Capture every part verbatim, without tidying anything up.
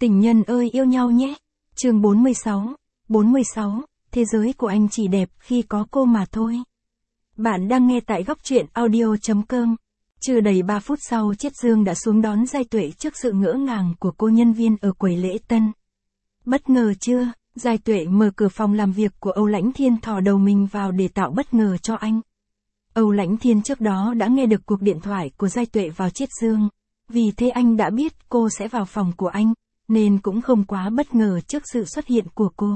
Tình nhân ơi yêu nhau nhé. Chương bốn mươi sáu. bốn mươi sáu. Thế giới của anh chỉ đẹp khi có cô mà thôi. Bạn đang nghe tại góc truyện audio chấm com. Chưa đầy ba phút sau Chiết Dương đã xuống đón Giai Tuệ trước sự ngỡ ngàng của cô nhân viên ở quầy lễ tân. Bất ngờ chưa? Giai Tuệ mở cửa phòng làm việc của Âu Lãnh Thiên thò đầu mình vào để tạo bất ngờ cho anh. Âu Lãnh Thiên trước đó đã nghe được cuộc điện thoại của Giai Tuệ vào Chiết Dương. Vì thế anh đã biết cô sẽ vào phòng của anh, nên cũng không quá bất ngờ trước sự xuất hiện của cô.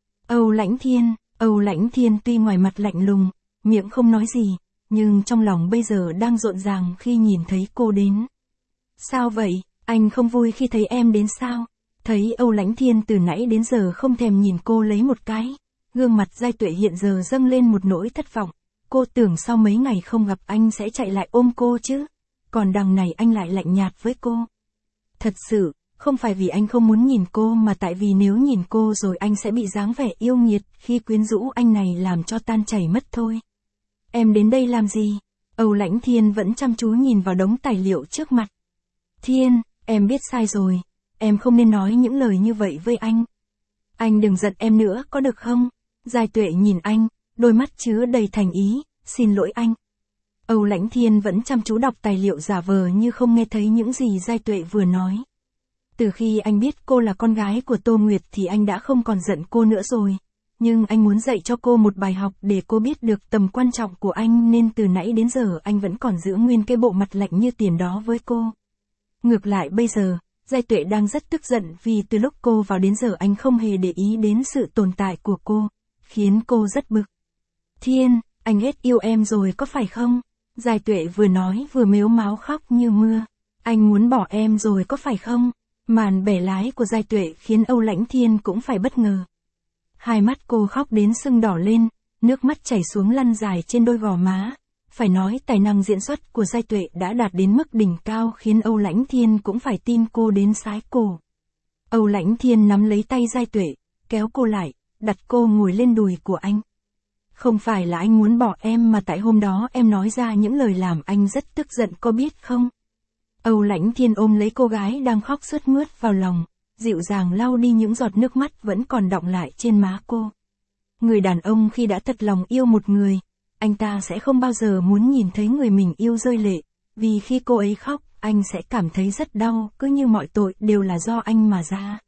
Âu Lãnh Thiên, Âu Lãnh Thiên tuy ngoài mặt lạnh lùng, miệng không nói gì, nhưng trong lòng bây giờ đang rộn ràng khi nhìn thấy cô đến. Sao vậy, anh không vui khi thấy em đến sao? Thấy Âu Lãnh Thiên từ nãy đến giờ không thèm nhìn cô lấy một cái, gương mặt Giai Tuệ hiện giờ dâng lên một nỗi thất vọng. Cô tưởng sau mấy ngày không gặp anh sẽ chạy lại ôm cô chứ, còn đằng này anh lại lạnh nhạt với cô. Thật sự, không phải vì anh không muốn nhìn cô mà tại vì nếu nhìn cô rồi anh sẽ bị dáng vẻ yêu nghiệt khi quyến rũ anh này làm cho tan chảy mất thôi. Em đến đây làm gì? Âu Lãnh Thiên vẫn chăm chú nhìn vào đống tài liệu trước mặt. Thiên, em biết sai rồi, em không nên nói những lời như vậy với anh. Anh đừng giận em nữa có được không? Giai Tuệ nhìn anh, đôi mắt chứa đầy thành ý, xin lỗi anh. Âu Lãnh Thiên vẫn chăm chú đọc tài liệu giả vờ như không nghe thấy những gì Giai Tuệ vừa nói. Từ khi anh biết cô là con gái của Tô Nguyệt thì anh đã không còn giận cô nữa rồi. Nhưng anh muốn dạy cho cô một bài học để cô biết được tầm quan trọng của anh nên từ nãy đến giờ anh vẫn còn giữ nguyên cái bộ mặt lạnh như tiền đó với cô. Ngược lại bây giờ, Giai Tuệ đang rất tức giận vì từ lúc cô vào đến giờ anh không hề để ý đến sự tồn tại của cô, khiến cô rất bực. Thiên, anh hết yêu em rồi có phải không? Giai Tuệ vừa nói vừa mếu máo khóc như mưa. Anh muốn bỏ em rồi có phải không? Màn bẻ lái của Giai Tuệ khiến Âu Lãnh Thiên cũng phải bất ngờ. Hai mắt cô khóc đến sưng đỏ lên, nước mắt chảy xuống lăn dài trên đôi gò má. Phải nói tài năng diễn xuất của Giai Tuệ đã đạt đến mức đỉnh cao khiến Âu Lãnh Thiên cũng phải tin cô đến sái cổ. Âu Lãnh Thiên nắm lấy tay Giai Tuệ, kéo cô lại, đặt cô ngồi lên đùi của anh. Không phải là anh muốn bỏ em mà tại hôm đó em nói ra những lời làm anh rất tức giận có biết không? Âu Lãnh Thiên ôm lấy cô gái đang khóc sướt mướt vào lòng, dịu dàng lau đi những giọt nước mắt vẫn còn đọng lại trên má cô. Người đàn ông khi đã thật lòng yêu một người, anh ta sẽ không bao giờ muốn nhìn thấy người mình yêu rơi lệ, vì khi cô ấy khóc, anh sẽ cảm thấy rất đau, cứ như mọi tội đều là do anh mà ra.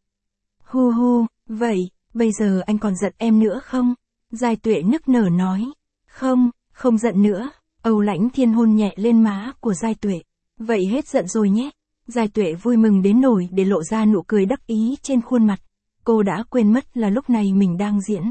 Hu hu, vậy, bây giờ anh còn giận em nữa không? Giai Tuệ nức nở nói. Không, không giận nữa. Âu Lãnh Thiên hôn nhẹ lên má của Giai Tuệ. Vậy hết giận rồi nhé. Giai Tuệ vui mừng đến nỗi để lộ ra nụ cười đắc ý trên khuôn mặt. Cô đã quên mất là lúc này mình đang diễn.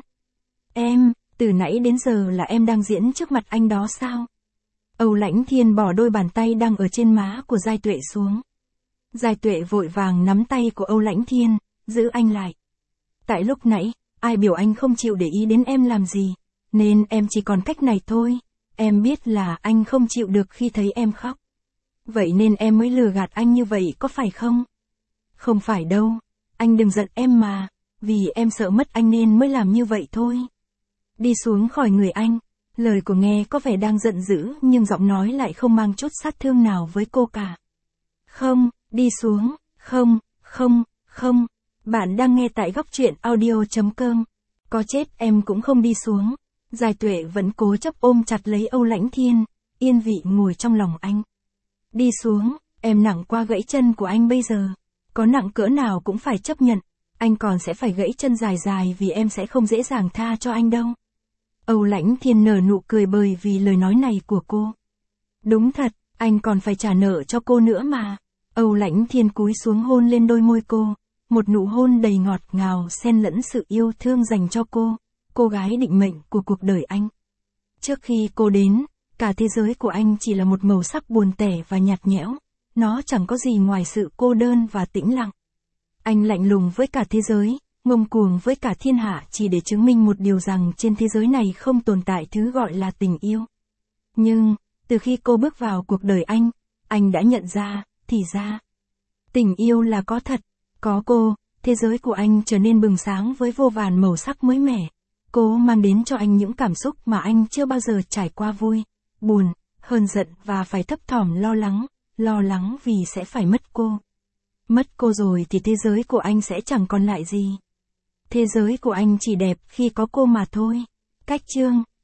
Em, từ nãy đến giờ là em đang diễn trước mặt anh đó sao? Âu Lãnh Thiên bỏ đôi bàn tay đang ở trên má của Giai Tuệ xuống. Giai Tuệ vội vàng nắm tay của Âu Lãnh Thiên, giữ anh lại. Tại lúc nãy, ai biểu anh không chịu để ý đến em làm gì, nên em chỉ còn cách này thôi. Em biết là anh không chịu được khi thấy em khóc. Vậy nên em mới lừa gạt anh như vậy có phải không? Không phải đâu, anh đừng giận em mà, vì em sợ mất anh nên mới làm như vậy thôi. Đi xuống khỏi người anh, lời của nghe có vẻ đang giận dữ nhưng giọng nói lại không mang chút sát thương nào với cô cả. Không, đi xuống, không, không, không. Bạn đang nghe tại góc truyện audio chấm com. Có chết em cũng không đi xuống. Giai Tuệ vẫn cố chấp ôm chặt lấy Âu Lãnh Thiên, yên vị ngồi trong lòng anh. Đi xuống, em nặng qua gãy chân của anh bây giờ. Có nặng cỡ nào cũng phải chấp nhận. Anh còn sẽ phải gãy chân dài dài vì em sẽ không dễ dàng tha cho anh đâu. Âu Lãnh Thiên nở nụ cười bởi vì lời nói này của cô. Đúng thật, anh còn phải trả nợ cho cô nữa mà. Âu Lãnh Thiên cúi xuống hôn lên đôi môi cô. Một nụ hôn đầy ngọt ngào xen lẫn sự yêu thương dành cho cô, cô gái định mệnh của cuộc đời anh. Trước khi cô đến, cả thế giới của anh chỉ là một màu sắc buồn tẻ và nhạt nhẽo, nó chẳng có gì ngoài sự cô đơn và tĩnh lặng. Anh lạnh lùng với cả thế giới, ngông cuồng với cả thiên hạ chỉ để chứng minh một điều rằng trên thế giới này không tồn tại thứ gọi là tình yêu. Nhưng, từ khi cô bước vào cuộc đời anh, anh đã nhận ra, thì ra, tình yêu là có thật. Có cô, thế giới của anh trở nên bừng sáng với vô vàn màu sắc mới mẻ. Cô mang đến cho anh những cảm xúc mà anh chưa bao giờ trải qua vui, buồn, hờn giận và phải thấp thỏm lo lắng, lo lắng vì sẽ phải mất cô. Mất cô rồi thì thế giới của anh sẽ chẳng còn lại gì. Thế giới của anh chỉ đẹp khi có cô mà thôi. Cách chương